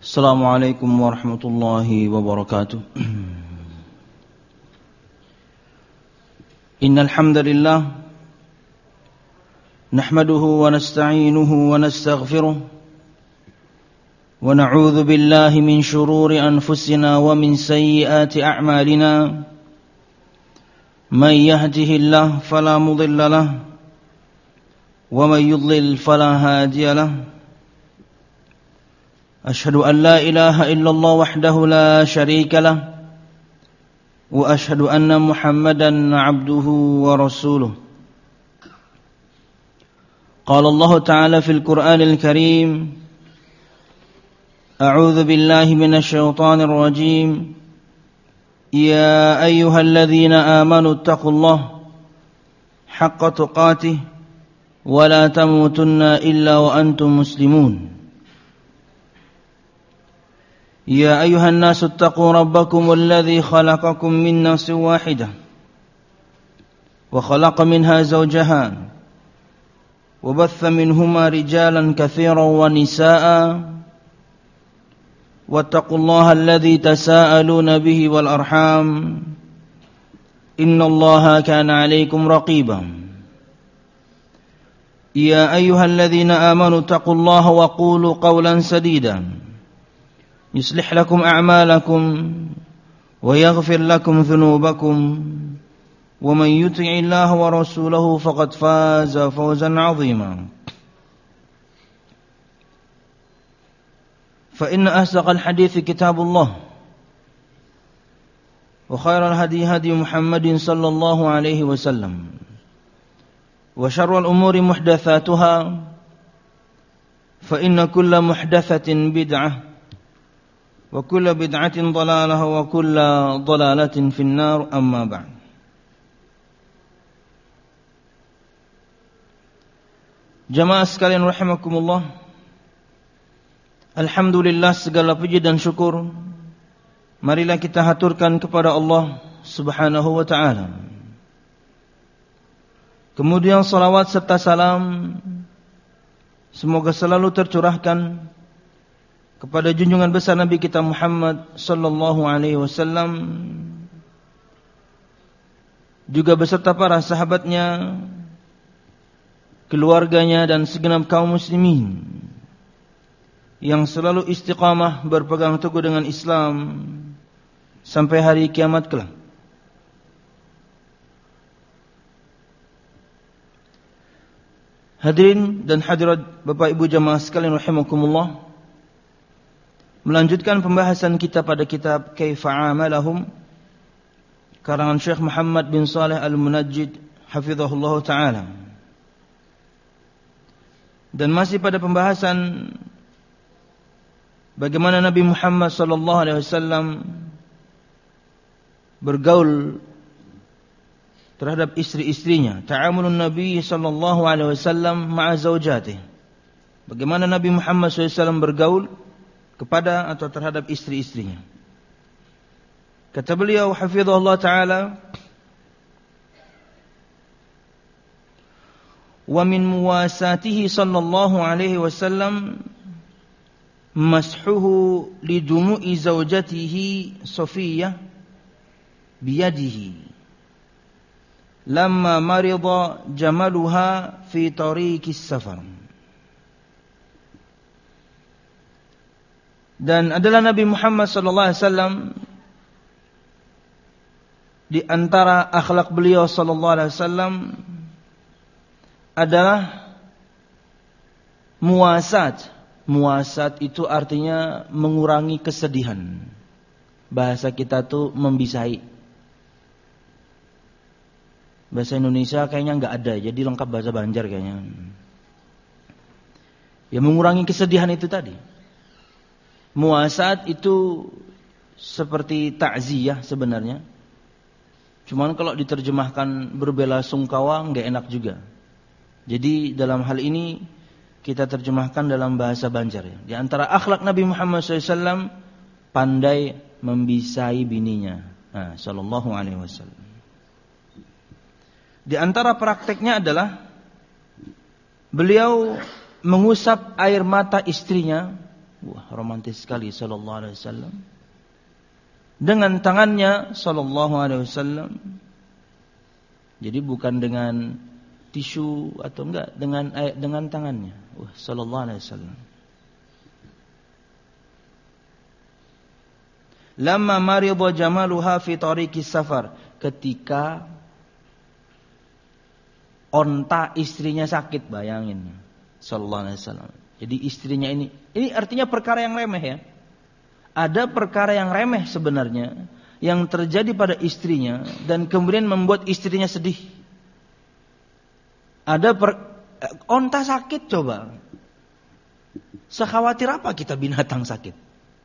Assalamualaikum warahmatullahi wabarakatuh. Innal hamdalillah nahmaduhu wa nasta'inuhu wa nastaghfiruh wa na'udzu billahi min shururi anfusina wa min sayyiati a'malina. May yahdihillahu fala mudilla lahu wa may yudlil fala hadiya lahu. أشهد أن لا إله إلا الله وحده لا شريك له وأشهد أن محمدا عبده ورسوله. قال الله تعالى في القرآن الكريم: أعوذ بالله من الشيطان الرجيم يا أيها الذين آمنوا اتقوا الله حق تقاته ولا تموتن إلا وأنتم مسلمون. يا أيها الناس اتقوا ربكم الذي خلقكم من نفس واحدة وخلق منها زوجها وبث منهما رجالا كثيرا ونساء واتقوا الله الذي تساءلون به والأرحام إن الله كان عليكم رقيبا. يا أيها الذين آمنوا اتقوا الله وقولوا قولا سديدا يصلح لكم أعمالكم ويغفر لكم ذنوبكم ومن يطع الله ورسوله فقد فاز فوزا عظيما. فإن أصدق الحديث كتاب الله وخير الهدي هدي محمد صلى الله عليه وسلم وشر الأمور محدثاتها فإن كل محدثة بدعة وكل بدعة ضلالة وكل ضلالة في النار أما بعد. Jamaah sekalian rahimakumullah, alhamdulillah, segala puji dan syukur marilah kita haturkan kepada Allah Subhanahu wa ta'ala. Kemudian salawat serta salam semoga selalu tercurahkan kepada junjungan besar Nabi kita Muhammad sallallahu alaihi wasallam, juga beserta para sahabatnya, keluarganya dan segenap kaum muslimin yang selalu istiqamah berpegang teguh dengan Islam sampai hari kiamat kelak. Hadirin dan hadirat Bapak Ibu jamaah sekalian rahimakumullah, melanjutkan pembahasan kita pada kitab Kaifa Amalahum karangan Syekh Muhammad bin Saleh Al-Munajjid hafizahullah ta'ala. Dan masih pada pembahasan bagaimana Nabi Muhammad sallallahu alaihi wasallam bergaul terhadap istri-istrinya. Ta'amulun Nabi sallallahu alaihi wasallam ma'a zaujatih. Bagaimana Nabi Muhammad sallallahu alaihi wasallam bergaul kepada atau terhadap istri-istrinya. Kata beliau hafizahullah ta'ala, wa min muwasatihi sallallahu alaihi wasallam mashuhu lidumu'i zawjatihi Safiyah biyadihi lamma marida jamaluha fi tariqis safar. Dan adalah Nabi Muhammad sallallahu alaihi wasallam di antara akhlak beliau sallallahu alaihi wasallam adalah muwasat. Muwasat itu artinya mengurangi kesedihan. Bahasa kita tuh membisahi. Bahasa Indonesia kayaknya enggak ada, jadi lengkap bahasa Banjar kayaknya. Ya, mengurangi kesedihan itu tadi. Muwasat itu seperti takziyah sebenarnya. Cuman kalau diterjemahkan berbela sungkawa enggak enak juga. Jadi dalam hal ini kita terjemahkan dalam bahasa Banjar ya. Di antara akhlak Nabi Muhammad SAW pandai membisai bininya. Sallallahu alaihi wasallam. Di antara prakteknya adalah beliau mengusap air mata istrinya Wah, romantis sekali sallallahu alaihi wasallam. Dengan tangannya sallallahu alaihi wasallam. Jadi bukan dengan tisu atau enggak, dengan tangannya. Wah, sallallahu alaihi wasallam. Lamma marida jamaluha fi tariqis safar, ketika onta istrinya sakit, bayangin. Sallallahu alaihi wasallam. Jadi istrinya ini artinya perkara yang remeh ya. Ada perkara yang remeh sebenarnya yang terjadi pada istrinya dan kemudian membuat istrinya sedih. Ada onta sakit, coba. Sekhawatir apa kita binatang sakit?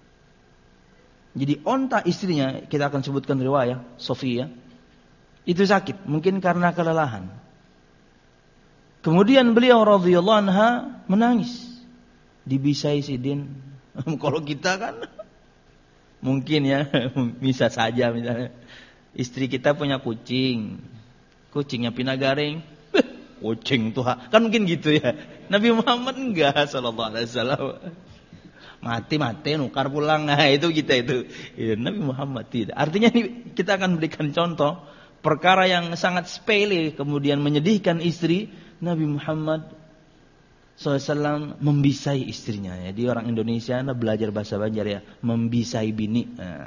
Jadi onta istrinya, kita akan sebutkan riwayat Sofia, itu sakit, mungkin karena kelelahan. Kemudian beliau radhiyallahu anha menangis. Dibisai sidin. Kalau kita kan mungkin ya, bisa saja misalnya istri kita punya kucing. Kucingnya pinagaring. Kucing tuh kan mungkin gitu ya. Nabi Muhammad enggak sallallahu alaihi wasallam. Mati nukar pulang. Nah, itu kita itu. Ya, Nabi Muhammad tidak. Artinya ini kita akan berikan contoh perkara yang sangat sepele kemudian menyedihkan istri. Nabi Muhammad SAW membisai istrinya. Jadi orang Indonesia belajar bahasa Banjar ya, membisai bini.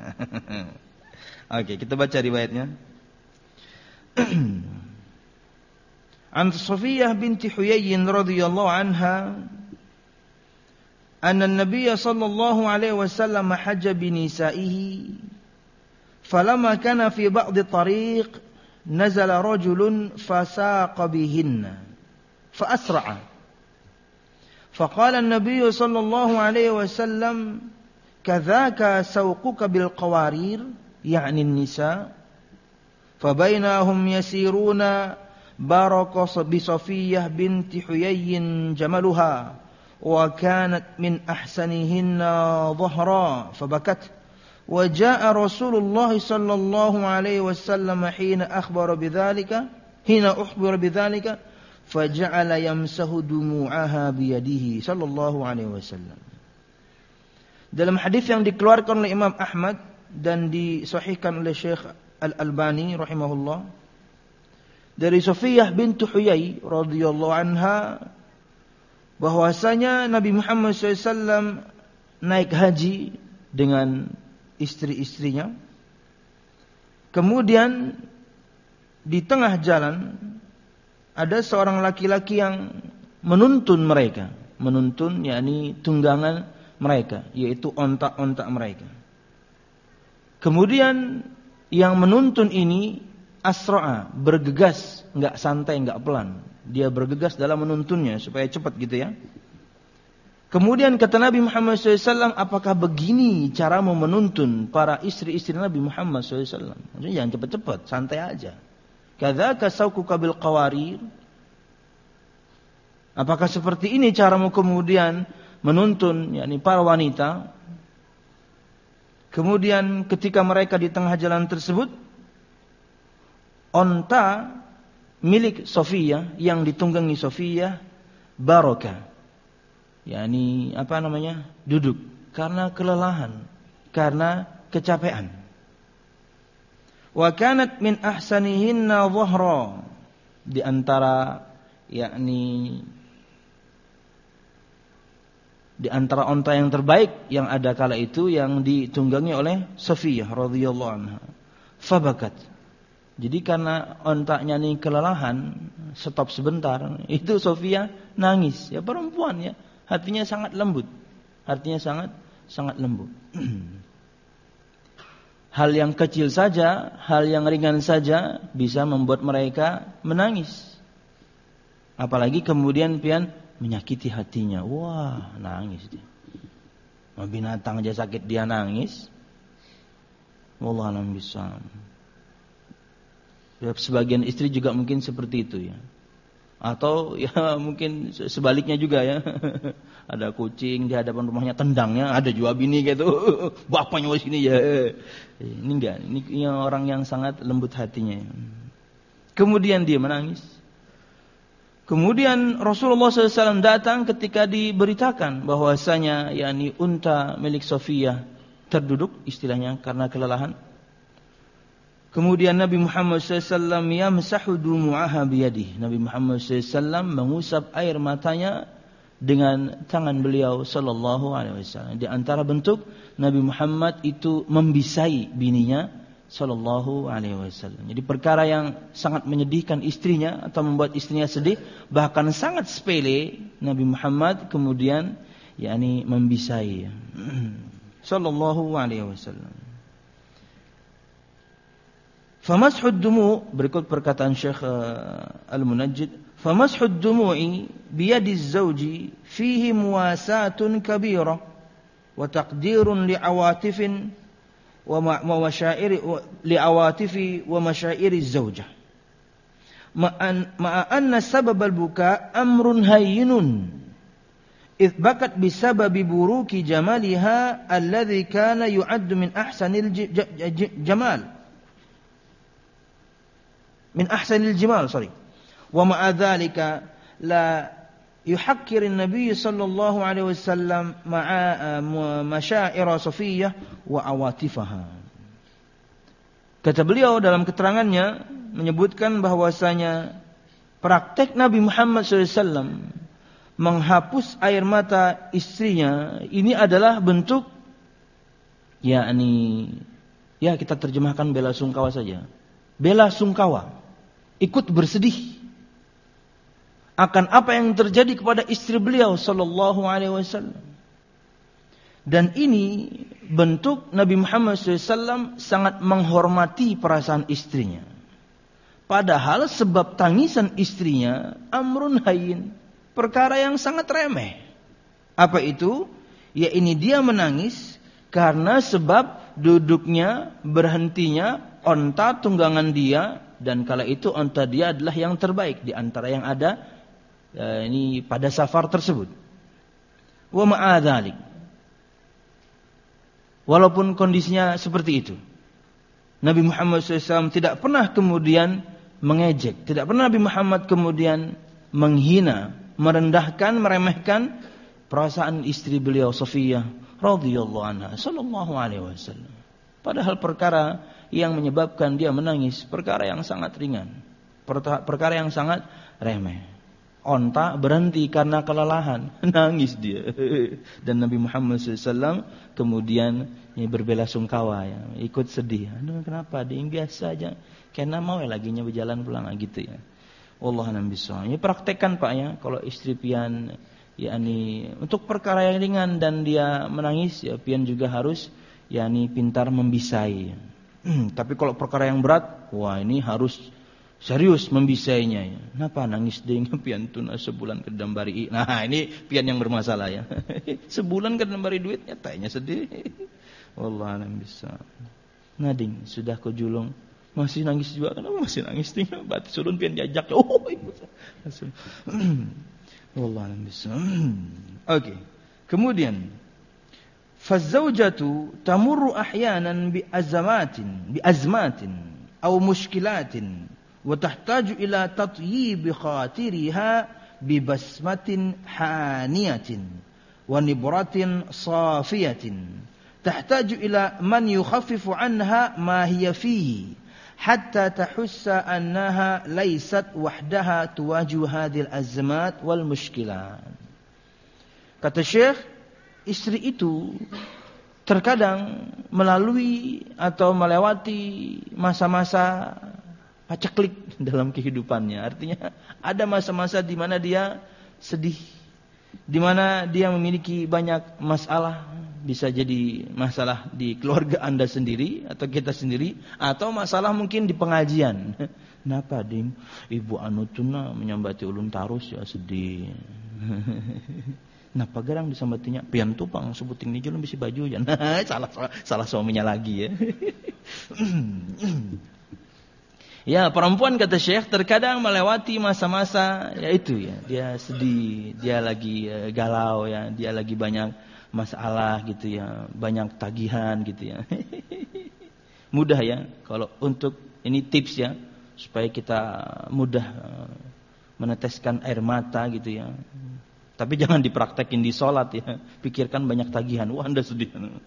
Oke, kita baca riwayatnya. An Safiyah binti Huyay radhiyallahu anha أن النبي صلى الله عليه وسلم حج بنسائه فلما كان في بعض الطريق نزل رجل فساق بهن فأسرع فقال النبي صلى الله عليه وسلم كذاك سوقك بالقوارير يعني النساء فبينهم يسيرون بارك بصفية بنت حيي جملها وكانت من أحسنهن ظهرا فبكت وجاء رسول الله صلى الله عليه وسلم حين أخبر بذلك فجعل يمسح دموعها بيده صلى الله عليه وسلم. Dalam hadis yang dikeluarkan oleh Imam Ahmad dan disahihkan oleh Syekh Al-Albani rahimahullah dari Safiyah bintu Huyay radhiyallahu anha, bahwasanya Nabi Muhammad SAW naik haji dengan istri-istrinya. Kemudian di tengah jalan ada seorang laki-laki yang menuntun mereka. Menuntun yakni tunggangan mereka, yaitu ontak-ontak mereka. Kemudian yang menuntun ini asra'a, bergegas, enggak santai, enggak pelan. Dia bergegas dalam menuntunnya supaya cepat gitu ya. Kemudian kata Nabi Muhammad SAW, apakah begini cara menuntun para istri-istri Nabi Muhammad SAW? Maksudnya jangan cepat-cepat, santai aja. Kadzaka saukuka bil qawarir. Apakah seperti ini caramu kemudian menuntun yakni para wanita? Kemudian ketika mereka di tengah jalan tersebut, onta milik Sofiyah yang ditunggangi Sofiyah baraka, yakni duduk karena kelelahan, karena kecapean. Wa kanat min ahsanihinna dhahra, di antara onta yang terbaik yang ada kala itu yang ditunggangi oleh Sofiyah radhiyallahu anha. Fabakat. Jadi karena ontaknya ini kelelahan, stop sebentar, itu Sofia nangis. Ya perempuan ya, hatinya sangat lembut. Hatinya sangat lembut. Hal yang kecil saja, hal yang ringan saja bisa membuat mereka menangis. Apalagi kemudian pian menyakiti hatinya. Wah, nangis dia. Binatang aja sakit dia nangis. Wallahu a'lam bishawab. Ya, sebagian istri juga mungkin seperti itu ya. Atau ya mungkin sebaliknya juga ya. Ada kucing di hadapan rumahnya tendangnya, ada juga bini gitu. Bapaknya di sini ya. Ini enggak, ini orang yang sangat lembut hatinya. Kemudian dia menangis. Kemudian Rasulullah SAW datang ketika diberitakan bahwasanya yakni unta milik Safiyah terduduk istilahnya karena kelelahan. Kemudian Nabi Muhammad SAW yamsahu dumu'aha biyadihi. Nabi Muhammad SAW mengusap air matanya dengan tangan beliau sallallahu alaihi wasallam. Di antara bentuk Nabi Muhammad itu membisai bininya sallallahu alaihi wasallam. Jadi perkara yang sangat menyedihkan istrinya atau membuat istrinya sedih, bahkan sangat sepele, Nabi Muhammad kemudian yakni membisai sallallahu alaihi wasallam. Famashud dumu, berikut perkataan Syekh Al-Munajjid, famashud dumu'i biyadi zawji fihi muwasatun kabirah wa taqdirun li'awatifin wa masyairi li'awatifi wa masyairi zawjah ma'a anna sabab al-buka amrun hayyinun idh bakat bisababi buruki jamaliha alladhi kana yu'addu min ahsanil jamal min ahsanil jimal wa ma'a dhalika la yuhakkir an-nabiy sallallahu alaihi wasallam ma'a masyaira Safiyah wa awatifaha. Kata beliau dalam keterangannya menyebutkan bahwasanya praktek Nabi Muhammad SAW menghapus air mata istrinya ini adalah bentuk yakni ya kita terjemahkan bela sungkawa saja. Bela sungkawa, ikut bersedih akan apa yang terjadi kepada istri beliau sallallahu alaihi wasallam. Dan ini bentuk Nabi Muhammad SAW sangat menghormati perasaan istrinya. Padahal sebab tangisan istrinya amrun hayyin, perkara yang sangat remeh. Apa itu? Ya ini dia menangis karena sebab duduknya, berhentinya onta tunggangan dia, dan kala itu onta dia adalah yang terbaik di antara yang ada ini pada safar tersebut. Wa ma'adzalik, walaupun kondisinya seperti itu, Nabi Muhammad SAW tidak pernah kemudian mengejek, tidak pernah Nabi Muhammad kemudian menghina, merendahkan, meremehkan perasaan istri beliau Safiyah radhiyallahu anha sallallahu alaihi wasallam. Padahal perkara yang menyebabkan dia menangis perkara yang sangat ringan, perkara yang sangat remeh. Onta berhenti karena kelelahan, nangis dia. Dan Nabi Muhammad SAW kemudian berbela sungkawa, ya, ikut sedih. Aduh, kenapa? Dia biasa aja, karena mau laginya berjalan pulang gitu ya. Wallahu a'lam bishawab. Ini praktekkan Pak ya, kalau istri pian yakni untuk perkara yang ringan dan dia menangis, ya pian juga harus yakni pintar membisai. Tapi kalau perkara yang berat, wah ini harus serius membisainya ya. Kenapa nangis dengan pian tuna sebulan kedambari? Nah, ini pian yang bermasalah ya. Sebulan kedambari duitnya tanya sedih. Wallahu a'lam bishawab. Nading sudah ke julung masih nangis juga. Kenapa masih nangis tinggal batu surun pian jajak. Oh, wallahu a'lam bishawab. Oke. Kemudian fazawjatu tamurru ahyanan bi azmatin aw mushkilatin wa tahtaju ila tatyib khatiriha bi basmatin haniyatin wa nibratin safiyatin tahtaju ila man yukhaffifu anha ma hiya fihi hatta tahussa annaha laysat wahdaha tuwaju hadhil azmat wal mushkilat. Kata Syekh, istri itu terkadang melalui atau melewati masa-masa paceklik dalam kehidupannya. Artinya ada masa-masa di mana dia sedih, di mana dia memiliki banyak masalah. Bisa jadi masalah di keluarga Anda sendiri atau kita sendiri, atau masalah mungkin di pengajian. Kenapa Dim? Ibu anu tuna menyambati ulun tarus ya sedih. Napa garang disambatinya? Pian tupang sebuting ni jelum bisi baju ya. salah suaminya lagi ya. Ya, perempuan kata Syekh terkadang melewati masa-masa yaitu ya, dia sedih, dia lagi galau ya, dia lagi banyak masalah gitu ya, banyak tagihan gitu ya. Mudah ya kalau untuk ini tips ya supaya kita mudah meneteskan air mata gitu ya. Tapi jangan dipraktekin di sholat ya. Pikirkan banyak tagihan. Wah, Anda sedih.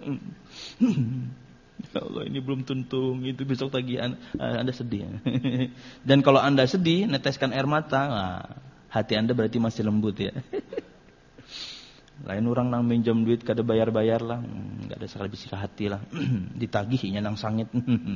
Ya Allah, ini belum tuntung, itu besok tagihan. Anda sedih. Dan kalau Anda sedih, neteskan air mata, hati Anda berarti masih lembut ya. Lain orang nang minjam duit kada bayar-bayar lah, enggak ada salah bisi hati lah. Ditagihnya nang sangit.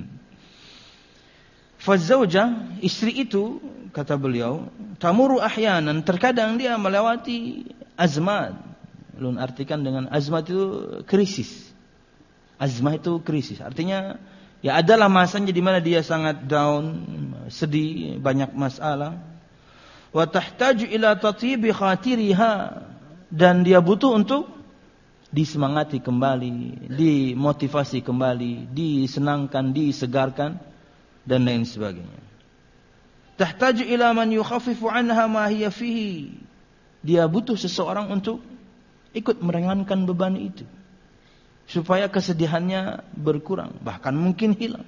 Fazauja, istri itu kata beliau, tamuru ahyanan, terkadang dia melewati azmat. Ulun artikan dengan azmat itu krisis. Azmah itu krisis. Artinya ya adalah masanya di mana dia sangat down, sedih, banyak masalah. Wa tahtaju ila tatibi khatiriha, dan dia butuh untuk disemangati kembali, dimotivasi kembali, disenangkan, disegarkan dan lain sebagainya. Tahtaju ila man yukhaffifu anha ma hiya fihi. Dia butuh seseorang untuk ikut meringankan beban itu, supaya kesedihannya berkurang, bahkan mungkin hilang.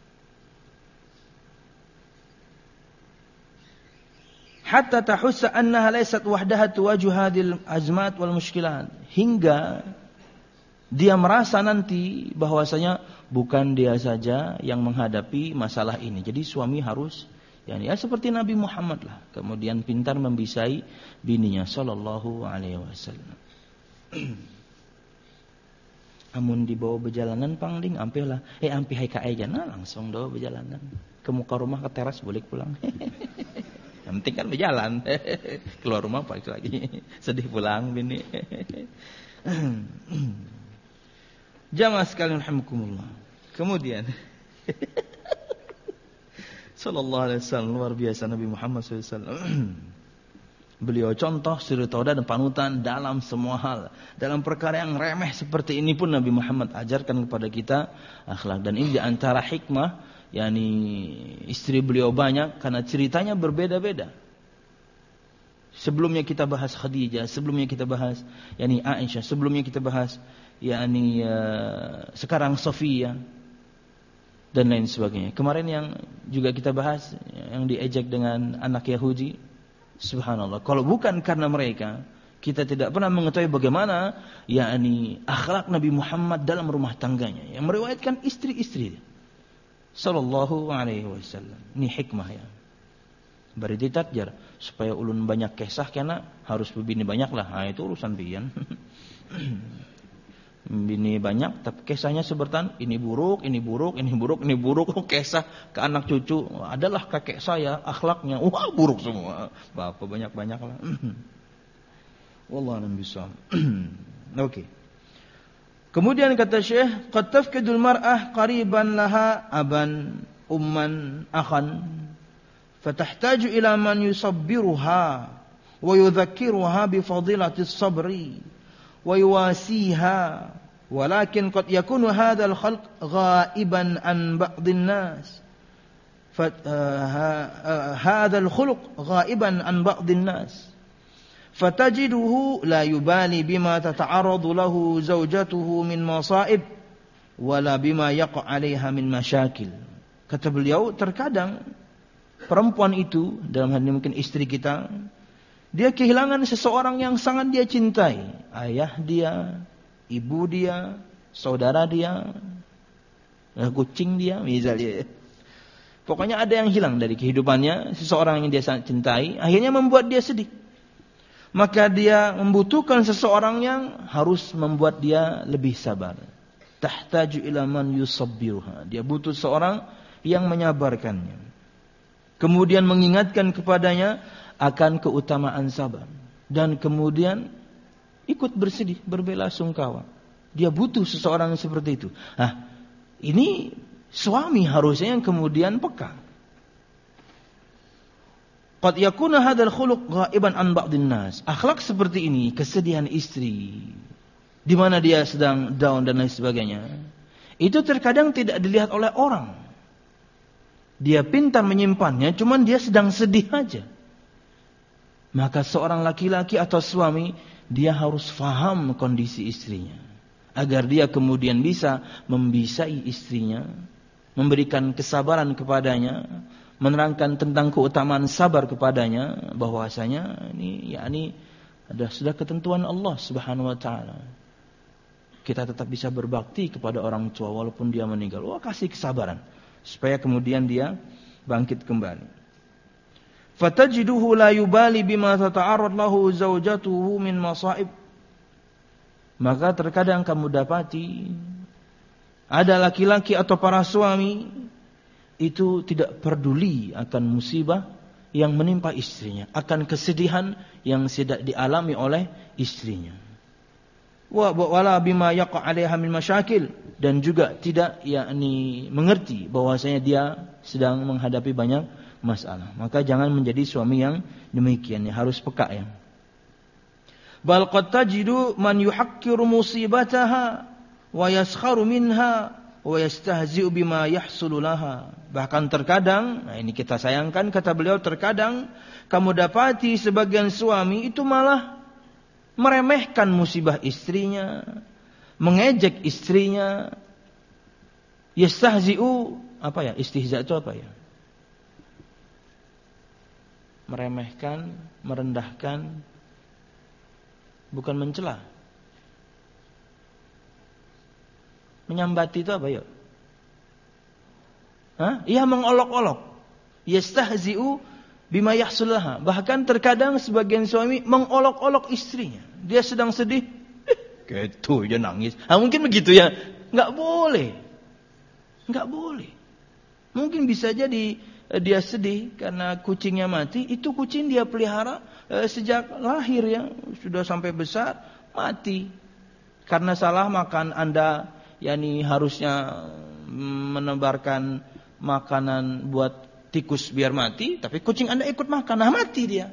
Hatta tahussa annaha laysat wahdaha tuwajjihu hadhil azmat wal mushkilat, hingga dia merasa nanti bahwasanya bukan dia saja yang menghadapi masalah ini. Jadi suami harus ya seperti Nabi Muhammad lah, kemudian pintar membisai bininya sallallahu alaihi wasallam. Amun dibawa berjalanan pangling ampih lah. Ampih hai ka aja langsung bawa berjalanan. Ke muka rumah, ke teras boleh pulang. Yang penting kan berjalan. Keluar rumah balik lagi. Sedih pulang bini. Jamaah sekalian rahimakumullah. Kemudian sallallahu alaihi wasallam, luar biasa Nabi Muhammad sallallahu alaihi wasallam. Beliau contoh, suri teladan dan panutan dalam semua hal. Dalam perkara yang remeh seperti ini pun Nabi Muhammad ajarkan kepada kita akhlak. Dan ini di antara hikmah, yakni istri beliau banyak karena ceritanya berbeda-beda. Sebelumnya kita bahas Khadijah, sebelumnya kita bahas yakni Aisyah, sebelumnya kita bahas yakni sekarang Sofia dan lain sebagainya. Kemarin yang juga kita bahas yang diejek dengan anak Yahudi. Subhanallah, kalau bukan karena mereka, kita tidak pernah mengetahui bagaimana yakni akhlak Nabi Muhammad dalam rumah tangganya, yang meriwayatkan istri-istri sallallahu alaihi wasallam. Ini hikmah ya. Bari ditatjar supaya ulun banyak kisah kena harus bini banyak lah. Itu urusan pian. Bini banyak tapi kisahnya sebertan ini buruk, ini buruk, ini buruk, ini buruk. Kisah ke anak cucu, adalah kakek saya akhlaknya wah buruk semua. Bapak banyak-banyak lah. Wallahu a'lam bishawab. Oke. Kemudian kata Syekh, qad tafkidul mar'ah qariban laha aban umman akhan fatahtaju ila man yusabbiruha wa yudhakkiruha bi fadilatis sabri wa yuwasiha, walakin qad yakunu hadzal khalq ghaiban an ba'dhin nas hadzal khuluq ghaiban an ba'dhin nas fatajiduhu la yubali bima tata'arradu lahu zawjatuhu min masaib wala bima yaqa 'alaiha min masyakil. Kata beliau, terkadang perempuan itu, dalam hal ini mungkin istri kita, dia kehilangan seseorang yang sangat dia cintai. Ayah dia, ibu dia, saudara dia, kucing dia, misalnya. Pokoknya ada yang hilang dari kehidupannya, seseorang yang dia sangat cintai, akhirnya membuat dia sedih. Maka dia membutuhkan seseorang yang harus membuat dia lebih sabar. Tahtaju ila man yusabbiruha. Dia butuh seorang yang menyabarkannya. Kemudian mengingatkan kepadanya akan keutamaan sabar, dan kemudian ikut bersedih, berbelasungkawa. Dia butuh seseorang yang seperti itu. Ini suami harusnya yang kemudian peka. Qad yakuna hadzal khuluq ghaiban an ba'dhin nas. Akhlak seperti ini, kesedihan istri, di mana dia sedang down dan lain sebagainya, itu terkadang tidak dilihat oleh orang. Dia pintar menyimpannya, cuman dia sedang sedih aja. Maka seorang laki-laki atau suami, dia harus faham kondisi istrinya, agar dia kemudian bisa membisai istrinya, memberikan kesabaran kepadanya, menerangkan tentang keutamaan sabar kepadanya, bahwasanya ini sudah ketentuan Allah Subhanahu wa taala. Kita tetap bisa berbakti kepada orang tua walaupun dia meninggal. Kasih kesabaran supaya kemudian dia bangkit kembali. Fatajiduhu la yubali bima tata'arrad lahu zaujatuhu min masaib. Maka terkadang kamu dapati ada laki-laki atau para suami itu tidak peduli akan musibah yang menimpa istrinya, akan kesedihan yang tidak dialami oleh istrinya. Wala bima yaqa 'alaiha min masyakil, dan juga tidak mengerti bahwasanya dia sedang menghadapi banyak masalah. Maka jangan menjadi suami yang demikian, harus peka ya. Bal qad tajidu man yuhakkiru musibataha wa yaskharu minha wa yastahzi'u bima yahsulu laha. Bahkan terkadang, ini kita sayangkan, kata beliau, terkadang kamu dapati sebagian suami itu malah meremehkan musibah istrinya, mengejek istrinya. Yastahzi'u, istihza itu apa ya? Meremehkan, merendahkan, bukan mencela. Menyambati itu apa ya? Ia mengolok-olok. Yastahzi'u bima yahsulaha. Bahkan terkadang sebagian suami mengolok-olok istrinya. Dia sedang sedih, gitu dia nangis. Mungkin begitu ya. Enggak boleh. Mungkin bisa jadi dia sedih karena kucingnya mati. Itu kucing dia pelihara sejak lahir ya, sudah sampai besar mati. Karena salah makan Anda, harusnya menebarkan makanan buat tikus biar mati, tapi kucing Anda ikut makan, mati dia.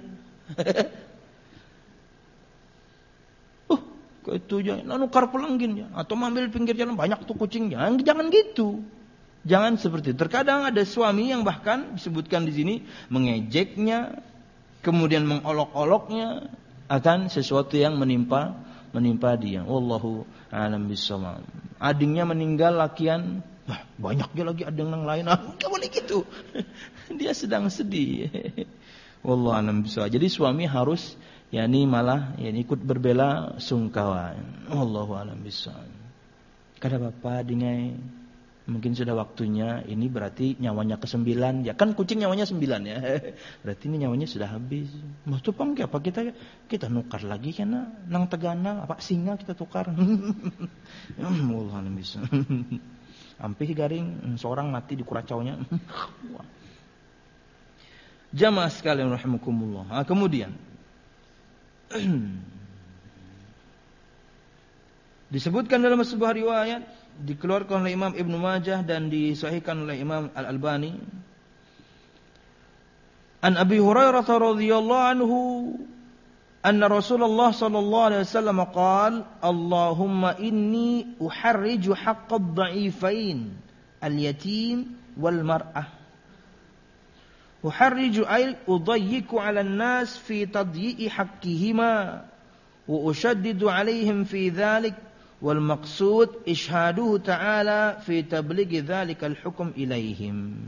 Itu jangan nukar pelanggin ya, atau ambil pinggir jalan, banyak tuh kucingnya. Jangan gitu. Jangan seperti itu. Terkadang ada suami yang bahkan disebutkan di sini mengejeknya, kemudian mengolok-oloknya akan sesuatu yang menimpa dia. Wallahu a'lam bishawab. Adingnya meninggal lakian, banyaknya lagi ading yang lain. Enggak boleh gitu. Dia sedang sedih. Wallahu a'lam bishawab. Jadi suami harus malah ikut berbela sungkawa. Wallahu a'lam bishawab. Kada bapak dingai, mungkin sudah waktunya, ini berarti nyawanya ke-9 ya. Kan kucing nyawanya 9 ya. Berarti ini nyawanya sudah habis. Mau tupang apa kita nukar lagi kana nang tegana apa singa kita tukar. Wallah bisa. Ampih garing seorang mati di kuracaunya. Jamaah sekalian rahimakumullah. Kemudian disebutkan dalam sebuah riwayat, dikeluarkan oleh Imam Ibnu Majah dan disahihkan oleh Imam Al-Albani, an Abi Hurairah radhiyallahu anhu anna Rasulullah sallallahu alaihi wasallam qala Allahumma inni uharriju haqqad dha'ifain al-yatim wal mar'ah. Uharriju ay udayyiku 'ala an-nas fi tadyi'i haqqihima wa ushaddidu 'alaihim fi dhalik. Wal maqsud ishaduhu ta'ala fi tablighi dzalikal hukm ilaihim.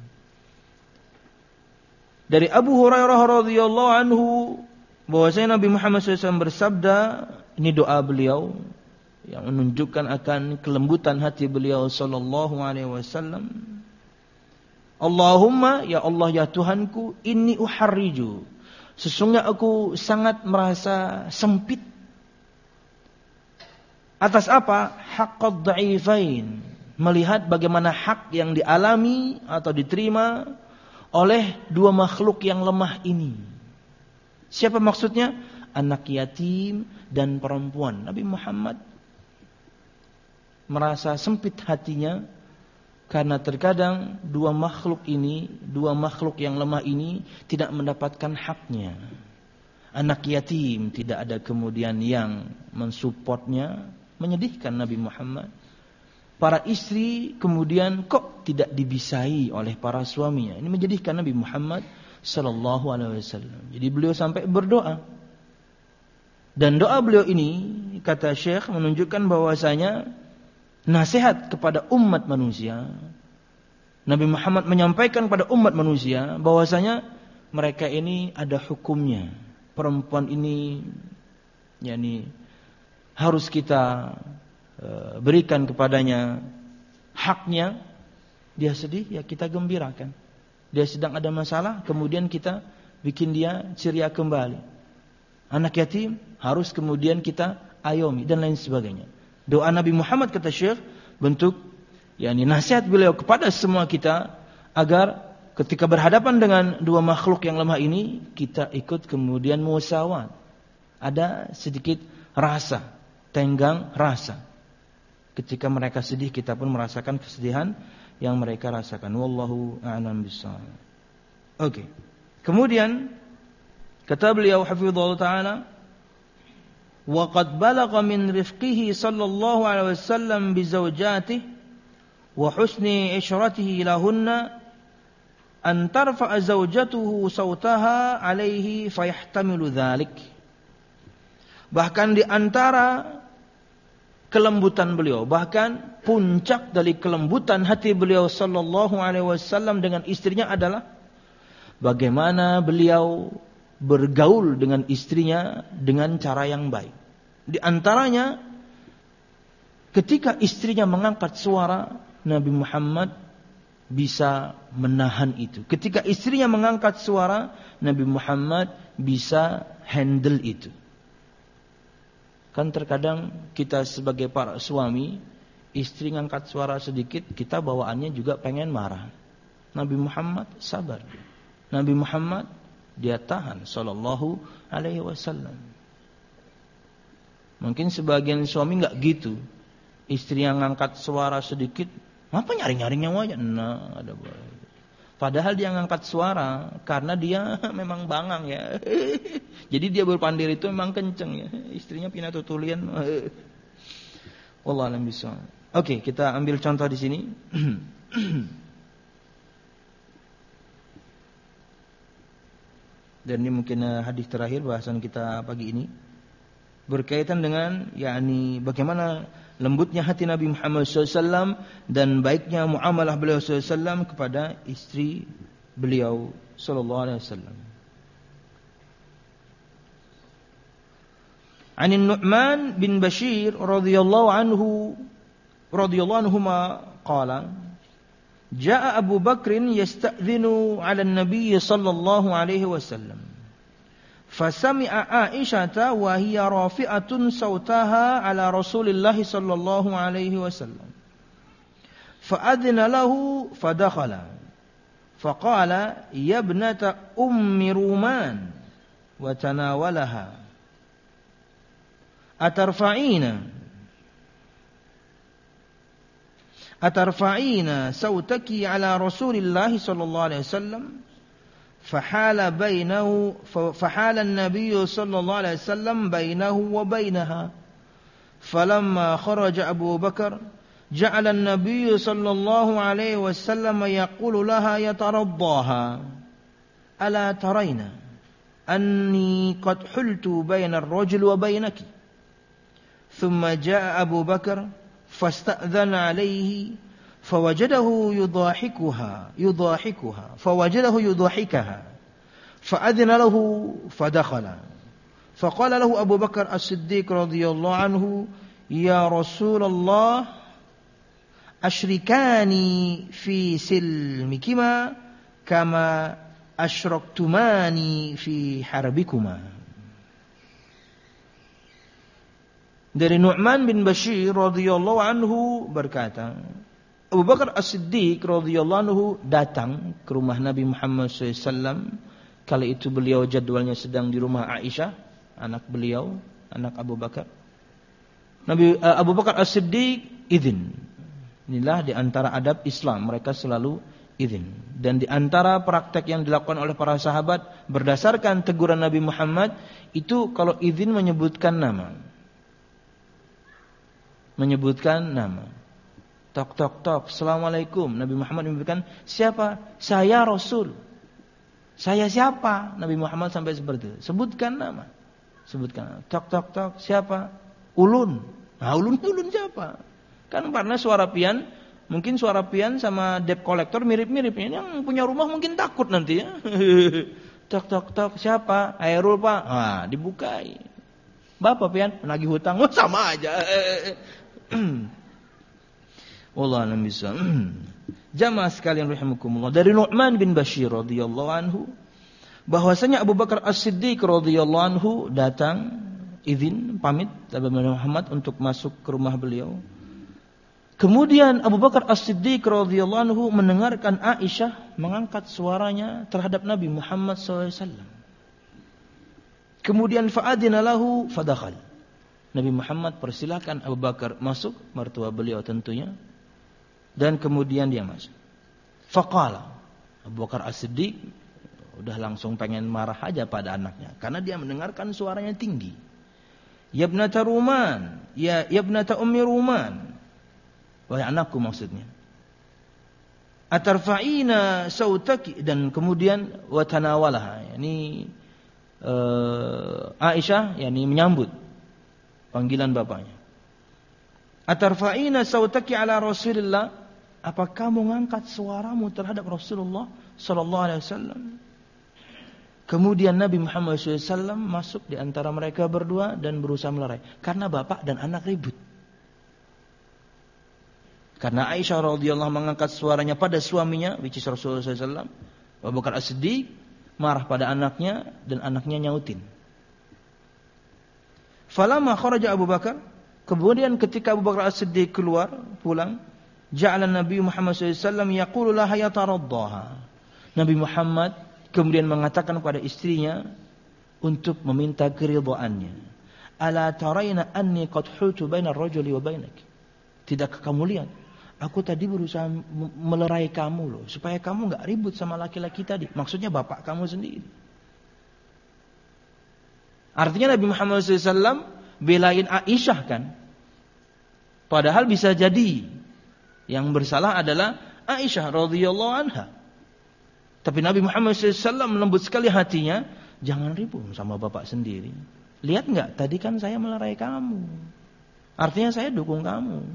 Dari Abu Hurairah radhiyallahu anhu bahwasanya Nabi Muhammad SAW bersabda, ini doa beliau yang menunjukkan akan kelembutan hati beliau sallallahu alaihi wasallam. Allahumma, ya Allah ya Tuhanku, inni uharriju, sesungguhnya aku sangat merasa sempit atas apa? Haqqad dha'ifain, melihat bagaimana hak yang dialami atau diterima oleh dua makhluk yang lemah ini. Siapa maksudnya? Anak yatim dan perempuan. Nabi Muhammad merasa sempit hatinya karena terkadang dua makhluk yang lemah ini tidak mendapatkan haknya. Anak yatim tidak ada kemudian yang mensupportnya, menyedihkan Nabi Muhammad. Para istri kemudian kok tidak dibisai oleh para suaminya. Ini menjadikan Nabi Muhammad sallallahu alaihi wasallam. Jadi beliau sampai berdoa. Dan doa beliau ini, kata Syekh, menunjukkan bahwasanya nasihat kepada umat manusia Nabi Muhammad menyampaikan pada umat manusia bahwasanya mereka ini ada hukumnya. Perempuan ini harus kita berikan kepadanya haknya. Dia sedih, ya kita gembirakan. Dia sedang ada masalah, kemudian kita bikin dia ceria kembali. Anak yatim harus kemudian kita ayomi dan lain sebagainya. Doa Nabi Muhammad, kata Syekh, bentuk nasihat beliau kepada semua kita agar ketika berhadapan dengan dua makhluk yang lemah ini kita ikut kemudian musawat. Ada sedikit rasa, tenggang rasa. Ketika mereka sedih, kita pun merasakan kesedihan yang mereka rasakan. Wallahu a'lam bishawab. Oke. Kemudian kata beliau hafizallahu taala, wa qad balagha min rifqihi sallallahu alaihi wasallam bi zawjatihi wa husni ishratihi lahunna an tarfa'a zawjatuhu sautaha alaihi fayahtamilu dhalik. Bahkan di antara kelembutan beliau, bahkan puncak dari kelembutan hati beliau sallallahu alaihi wasallam dengan istrinya adalah bagaimana beliau bergaul dengan istrinya dengan cara yang baik. Di antaranya ketika istrinya mengangkat suara, Nabi Muhammad bisa menahan itu. Ketika istrinya mengangkat suara, Nabi Muhammad bisa handle itu. Kan terkadang kita sebagai para suami, istri ngangkat suara sedikit, kita bawaannya juga pengen marah. Nabi Muhammad sabar. Nabi Muhammad dia tahan sallallahu alaihi wasallam. Mungkin sebagian suami enggak gitu. Istri yang ngangkat suara sedikit, apa nyaring-nyaring nyawanya? Nah, ada baik. Padahal dia ngangkat suara karena dia memang bangang ya. Jadi dia berpandir itu memang kenceng ya. Istrinya pindah tutulian. Wallahu a'lam bishawab. Oke, kita ambil contoh di sini. Dan ini mungkin hadis terakhir bahasan kita pagi ini. Berkaitan dengan bagaimana lembutnya hati Nabi Muhammad SAW dan baiknya muamalah beliau SAW kepada istri beliau SAW. An Nu'man bin Bashir radhiyallahu anhuma qala Ja'a Abu Bakrin yasta'dhinu 'ala an-nabiy sallallahu alaihi wasallam fasami'a Aisyata wa hiya rafi'atun sautaha 'ala Rasulillah sallallahu alaihi wasallam fa'adhina lahu fadakhala faqala ya ibnata ummi Ruman wa tanawalaha atarfa'ina sautaki ala Rasulillah sallallahu alaihi wasallam فحال النبي صلى الله عليه وسلم بينه وبينها فلما خرج أبو بكر جعل النبي صلى الله عليه وسلم يقول لها يترضاها ألا ترين أني قد حلت بين الرجل وبينك ثم جاء أبو بكر فاستأذن عليه فوجده يضاحكها فأذن له فدخل فقال له أبو بكر الصديق رضي الله عنه يا رسول الله أشركاني في سلمكما كما أشركتماني في حربكما. Dari Nu'man bin Bashir radhiyallahu anhu berkata, Abu Bakar As-Siddiq radhiyallahu anhu datang ke rumah Nabi Muhammad SAW. Kali itu beliau jadwalnya sedang di rumah Aisyah, anak beliau, anak Abu Bakar. Abu Bakar As-Siddiq izin. Inilah di antara adab Islam, mereka selalu izin. Dan di antara praktek yang dilakukan oleh para sahabat berdasarkan teguran Nabi Muhammad itu kalau izin menyebutkan nama. Tok tok tok, assalamualaikum. Nabi Muhammad menyebutkan siapa? Saya Rasul. Saya siapa? Nabi Muhammad sampai seperti itu. Sebutkan nama. Tok tok tok, siapa? Ulun. Nah, ulun siapa? Kan karena suara pian Mungkin suara pian sama debt collector mirip-mirip. Yang punya rumah mungkin takut nanti ya. Tok tok tok, siapa? Airul Pak. Nah, dibukai. Bapak pian menagih hutang. Oh, sama aja. Wallahu a'lam bishawab. Jamaah sekalian rahimakumullah, dari Nu'man bin Bashir radhiyallahu anhu bahwasanya Abu Bakar As-Siddiq radhiyallahu anhu datang izin pamit Nabi Muhammad untuk masuk ke rumah beliau. Kemudian Abu Bakar As-Siddiq radhiyallahu anhu mendengarkan Aisyah mengangkat suaranya terhadap Nabi Muhammad SAW. Kemudian fa'adina lahu fadakhal. Nabi Muhammad persilakan Abu Bakar masuk, mertua beliau tentunya. Dan kemudian dia masuk. Faqala, Abu Bakar As-Siddiq udah langsung pengen marah aja pada anaknya karena dia mendengarkan suaranya tinggi. Ya ibnata Ruman, ya ibnata ummi Ruman. Wahai anakku maksudnya. Atarfa'ina sautaki, dan kemudian watanawalaha, yakni Aisyah yakni menyambut panggilan bapaknya. Atarfa'ina sautaki ala Rasulillah, apa kamu mengangkat suaramu terhadap Rasulullah sallallahu alaihi wasallam? Kemudian Nabi Muhammad SAW masuk di antara mereka berdua dan berusaha melerai karena bapak dan anak ribut. Karena Aisyah radhiyallahu mengangkat suaranya pada suaminya, which is Rasulullah SAW, Abu Bakar As-Siddiq marah pada anaknya dan anaknya nyautin. Falamma kharaja Abu Bakar, kemudian ketika Abu Bakar As-Siddiq keluar pulang, ja'ala Nabi Muhammad SAW yaqulu laha yataraddaha. Nabi Muhammad kemudian mengatakan kepada istrinya untuk meminta keridhaannya. Ala taraina anni qad hutu baina ar-rajuli wa bainak. Tidakkah kamu lihat? Aku tadi berusaha melerai kamu loh, supaya kamu enggak ribut sama laki-laki tadi. Maksudnya bapak kamu sendiri. Artinya Nabi Muhammad SAW belain Aisyah kan. Padahal bisa jadi yang bersalah adalah Aisyah radhiyallahu anha. Tapi Nabi Muhammad SAW melembut sekali hatinya. Jangan ribut sama bapak sendiri. Lihat enggak, tadi kan saya melerai kamu. Artinya saya dukung kamu.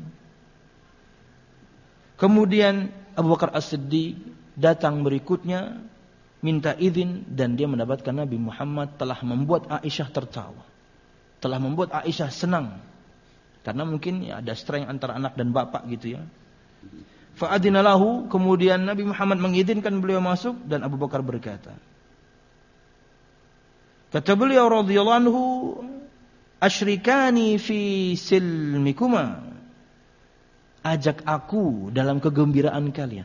Kemudian Abu Bakar As-Siddiq datang berikutnya, minta izin, dan dia mendapatkan Nabi Muhammad telah membuat Aisyah tertawa. Telah membuat Aisyah senang. Karena mungkin ya, ada strength antara anak dan bapak gitu ya. Fa'adina lahu, kemudian Nabi Muhammad mengizinkan beliau masuk dan Abu Bakar berkata. Kata beliau radhiyallahu anhu, asyrikani fi silmikuma. Ajak aku dalam kegembiraan kalian.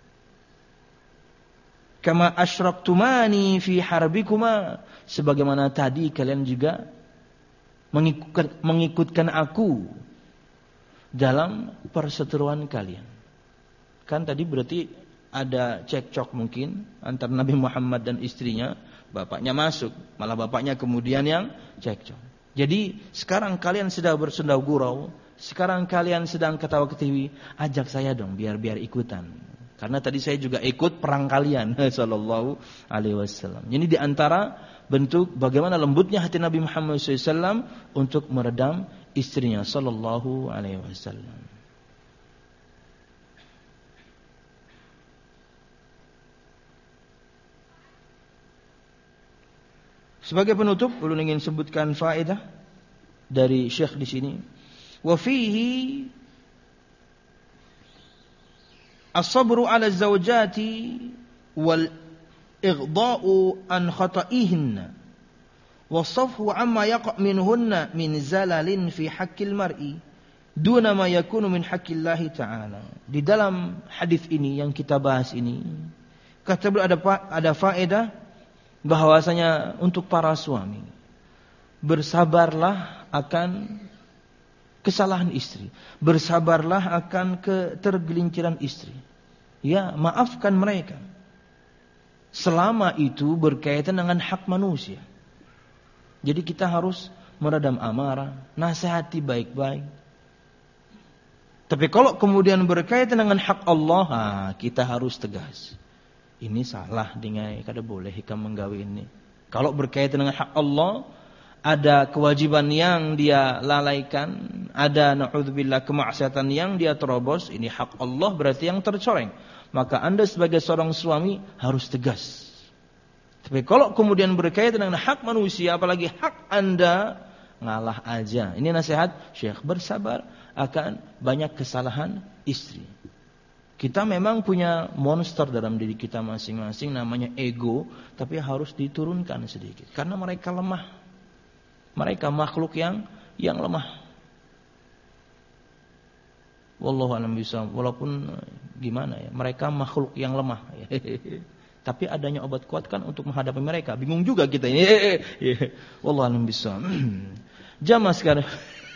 Kama asyraktumani fi harbikuma, sebagaimana tadi kalian juga mengikutkan aku dalam perseteruan kalian. Kan tadi berarti ada cekcok mungkin antara Nabi Muhammad dan istrinya, bapaknya masuk, malah bapaknya kemudian yang cekcok. Jadi sekarang kalian sedang bersendau gurau, sekarang kalian sedang ketawa-ketiwi, ajak saya dong biar ikutan. Karena tadi saya juga ikut perang kalian sallallahu alaihi wasallam. Jadi di antara bentuk bagaimana lembutnya hati Nabi Muhammad SAW untuk meredam istrinya sallallahu alaihi wasallam. Sebagai penutup, ulun ingin sebutkan faedah dari Syekh di sini. Wa fihi as-sabru 'ala az-zawjati wal ighda'u an khata'ihinna was-safhu 'amma yaqa' minhunna min zalalin fi haqqil mar'i duna ma yakunu min haqqillahi ta'ala. Di dalam hadis ini yang kita bahas ini, kata beliau ada faedah bahwasanya untuk para suami, bersabarlah akan kesalahan istri, bersabarlah akan ketergelinciran istri. Ya, maafkan mereka. Selama itu berkaitan dengan hak manusia. Jadi kita harus meredam amarah, nasihati baik-baik. Tapi kalau kemudian berkaitan dengan hak Allah, kita harus tegas. Ini salah dengan kada boleh kamu menggawe ini. Kalau berkaitan dengan hak Allah, ada kewajiban yang dia lalaikan, ada na'udzubillah kemaksiatan yang dia terobos, ini hak Allah berarti yang tercoreng. Maka Anda sebagai seorang suami harus tegas. Tapi kalau kemudian berkaitan dengan hak manusia, apalagi hak Anda, ngalah aja. Ini nasihat Syekh, bersabar akan banyak kesalahan istri. Kita memang punya monster dalam diri kita masing-masing, namanya ego, tapi harus diturunkan sedikit. Karena mereka lemah. Mereka makhluk yang lemah. Wallahu a'lam bishawab. Walaupun gimana ya, mereka makhluk yang lemah. Tapi adanya obat kuat kan untuk menghadapi mereka. Bingung juga kita ini. Wallahu a'lam bishawab. Jamaah sekarang.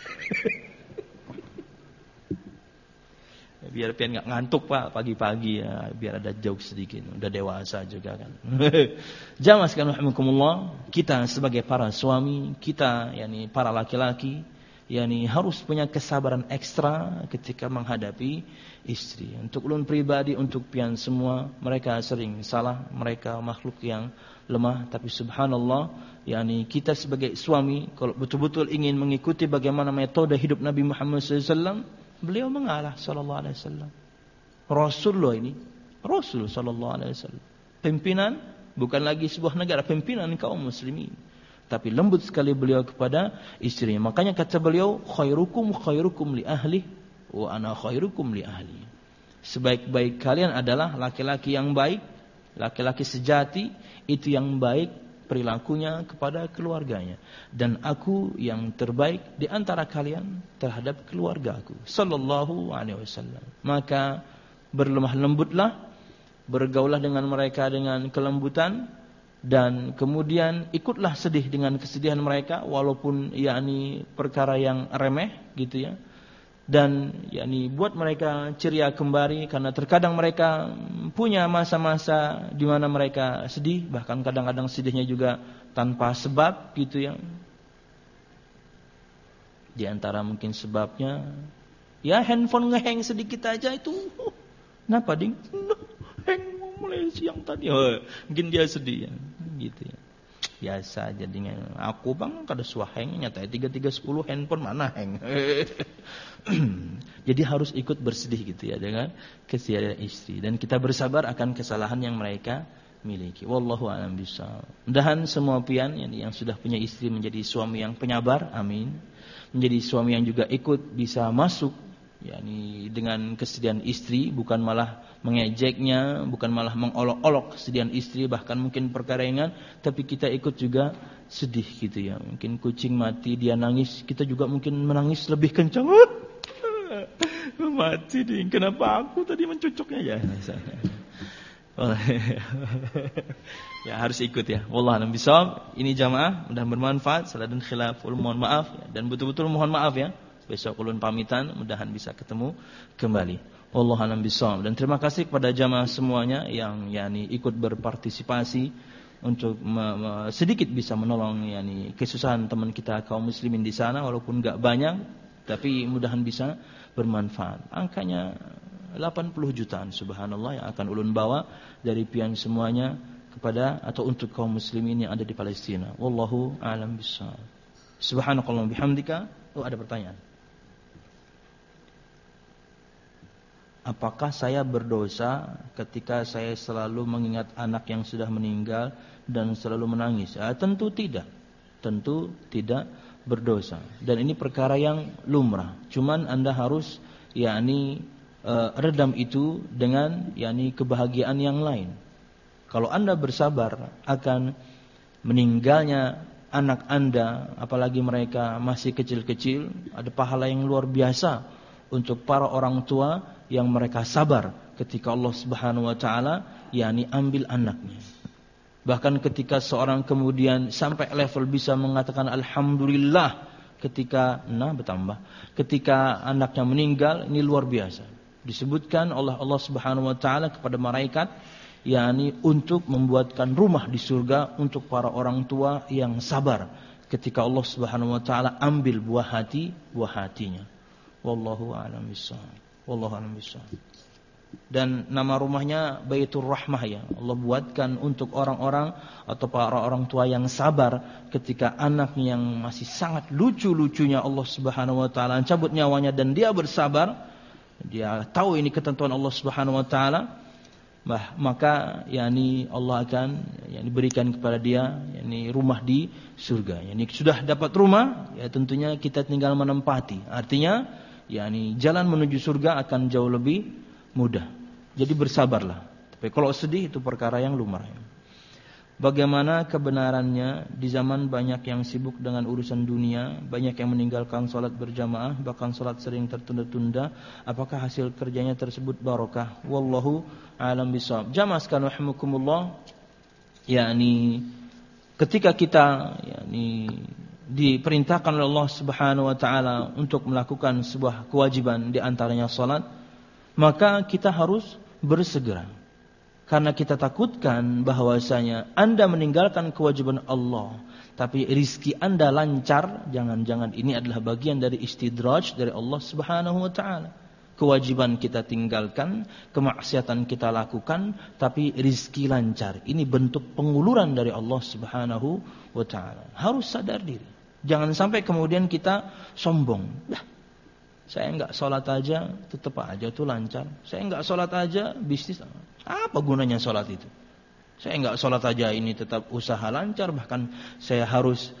Biar pian enggak ngantuk Pak pagi-pagi ya, biar ada jokes sedikit. Udah dewasa juga kan. Jamaah sekalian rahimakumullah, kita sebagai para suami, kita yakni para laki-laki, yakni harus punya kesabaran ekstra ketika menghadapi istri. Untuk ulun pribadi, untuk pian semua, mereka sering salah, mereka makhluk yang lemah, tapi subhanallah, yakni kita sebagai suami kalau betul-betul ingin mengikuti bagaimana metode hidup Nabi Muhammad SAW, beliau mengalah sallallahu alaihi wasallam. Rasulullah ini, Rasul sallallahu alaihi wasallam. Pimpinan bukan lagi sebuah negara, pimpinan kaum muslimin. Tapi lembut sekali beliau kepada istrinya. Makanya kata beliau, khairukum li ahli wa ana khairukum li ahli. Sebaik-baik kalian adalah laki-laki yang baik, laki-laki sejati, itu yang baik perilakunya kepada keluarganya, dan aku yang terbaik di antara kalian terhadap keluargaku sallallahu alaihi wasallam. Maka berlemah lembutlah, bergaulah dengan mereka dengan kelembutan, dan kemudian ikutlah sedih dengan kesedihan mereka walaupun yakni perkara yang remeh gitu ya. Dan yakni buat mereka ceria kembali, karena terkadang mereka punya masa-masa di mana mereka sedih, bahkan kadang-kadang sedihnya juga tanpa sebab gitu ya. Di antara mungkin sebabnya ya handphone ngehang sedikit aja itu. Kenapa ding? Hang mulai siang tadi. Mungkin dia sedih ya. Gitu ya. Biasa jadinya. Aku bang kada suah hang, nyata 3310 handphone mana hang. Jadi harus ikut bersedih gitu ya dengan kesedihan istri, dan kita bersabar akan kesalahan yang mereka miliki. Wallahu a'lam bishawab. Mudahan semua pian yang sudah punya istri menjadi suami yang penyabar, amin. Menjadi suami yang juga ikut bisa masuk yakni dengan kesedihan istri, bukan malah mengejeknya, bukan malah mengolok-olok kesedihan istri, bahkan mungkin perkara ringan, tapi kita ikut juga sedih gitu ya. Mungkin kucing mati dia nangis, kita juga mungkin menangis lebih kencang. Mati ding, kenapa aku tadi mencucuknya ya? Ya harus ikut ya. Wallahu a'lam bishawab. Ini jamaah mudah bermanfaat. Salah dan khilaful mohon maaf ya. Dan betul-betul mohon maaf ya. Besok ulun pamitan, mudahan bisa ketemu kembali. Wallahu a'lam bishawab. Dan terima kasih kepada jamaah semuanya yang yakni ikut berpartisipasi untuk sedikit bisa menolong yakni kesusahan teman kita kaum muslimin di sana, walaupun enggak banyak, tapi mudahan bisa bermanfaat. Angkanya 80 jutaan subhanallah yang akan ulun bawa dari pian semuanya kepada atau untuk kaum muslimin yang ada di Palestina. Wallahu a'lam bishawab. Subhanakallahumma bihamdika. Oh, ada pertanyaan. Apakah saya berdosa ketika saya selalu mengingat anak yang sudah meninggal dan selalu menangis? Tentu tidak. Tentu tidak berdosa. Dan ini perkara yang lumrah. Cuman Anda harus yakni redam itu dengan yakni kebahagiaan yang lain. Kalau Anda bersabar akan meninggalnya anak Anda, apalagi mereka masih kecil-kecil, ada pahala yang luar biasa untuk para orang tua yang mereka sabar ketika Allah Subhanahu wa taala yakni ambil anaknya. Bahkan ketika seorang kemudian sampai level bisa mengatakan alhamdulillah ketika ketika anaknya meninggal, ini luar biasa. Disebutkan oleh Allah Subhanahu wa taala kepada malaikat yakni untuk membuatkan rumah di surga untuk para orang tua yang sabar ketika Allah Subhanahu wa taala ambil buah hatinya. Wallahu a'lam bishawab. Wallahu a'lam bishawab. Dan nama rumahnya Baitur Rahmah ya. Allah buatkan untuk orang-orang atau para orang tua yang sabar ketika anak yang masih sangat lucu-lucunya Allah Subhanahu wa taala cabut nyawanya dan dia bersabar. Dia tahu ini ketentuan Allah Subhanahu wa taala. Maka yakni Allah akan berikan kepada dia yakni rumah di surga. Yani sudah dapat rumah, ya tentunya kita tinggal menempati. Artinya yakni jalan menuju surga akan jauh lebih mudah. Jadi bersabarlah. Tapi kalau sedih itu perkara yang lumrah. Bagaimana kebenarannya di zaman banyak yang sibuk dengan urusan dunia, banyak yang meninggalkan salat berjamaah, bahkan salat sering tertunda-tunda, apakah hasil kerjanya tersebut barokah? Wallahu a'lam bishawab. Jamaah sekalian rahimakumullah, yakni ketika kita yakni diperintahkan oleh Allah Subhanahu wa taala untuk melakukan sebuah kewajiban di antaranya salat, maka kita harus bersegera. Karena kita takutkan bahwasanya Anda meninggalkan kewajiban Allah, tapi rizki Anda lancar, jangan-jangan ini adalah bagian dari istidraj dari Allah Subhanahu wa taala. Kewajiban kita tinggalkan, kemaksiatan kita lakukan, tapi rizki lancar. Ini bentuk penguluran dari Allah Subhanahu wa taala. Harus sadar diri. Jangan sampai kemudian kita sombong. Saya enggak sholat aja, tetap aja tuh lancar. Saya enggak sholat aja, bisnis. Apa gunanya sholat itu? Saya enggak sholat aja, ini tetap usaha lancar. Bahkan saya harus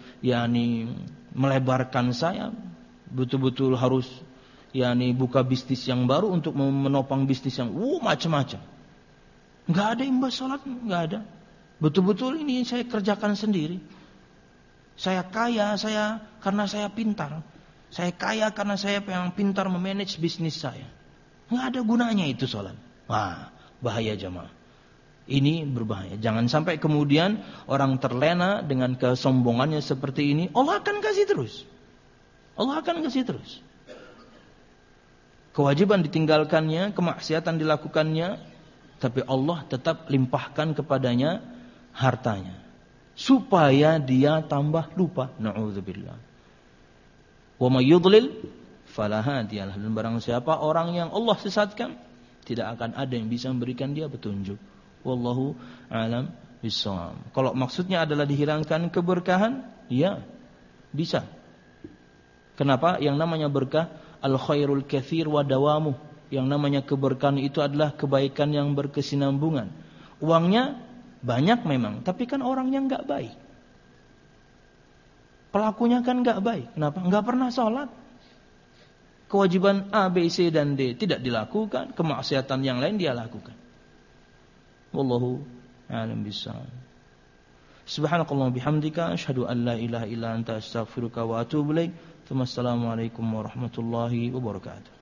melebarkan saya. Betul-betul harus buka bisnis yang baru untuk menopang bisnis yang macam-macam. Enggak ada imbas sholat, enggak ada. Betul-betul ini saya kerjakan sendiri. Saya kaya, karena saya pintar. Saya kaya karena saya yang pintar memanage bisnis saya. Nggak ada gunanya itu sholat. Wah, bahaya jamaah. Ini berbahaya. Jangan sampai kemudian orang terlena dengan kesombongannya seperti ini. Allah akan kasih terus. Allah akan kasih terus. Kewajiban ditinggalkannya, kemaksiatan dilakukannya, tapi Allah tetap limpahkan kepadanya hartanya. Supaya dia tambah lupa. Na'udzubillah. Wa may yudlil fala hadiyalah. Dan barang siapa orang yang Allah sesatkan, tidak akan ada yang bisa memberikan dia petunjuk. Wallahu a'lam bishawab. Kalau maksudnya adalah dihilangkan keberkahan, ya bisa. Kenapa? Yang namanya berkah al khairul katsir wa dawamuh. Yang namanya keberkahan itu adalah kebaikan yang berkesinambungan. Uangnya banyak memang, tapi kan orangnya enggak baik. Pelakunya kan enggak baik. Kenapa? Enggak pernah sholat. Kewajiban A, B, C, dan D tidak dilakukan. Kemaksiatan yang lain dia lakukan. Wallahu a'lam bishawab. Subhanakallahumma bihamdika asyhadu an la ilaha illa anta astaghfiruka wa atubu ilaik. Assalamualaikum warahmatullahi wabarakatuh.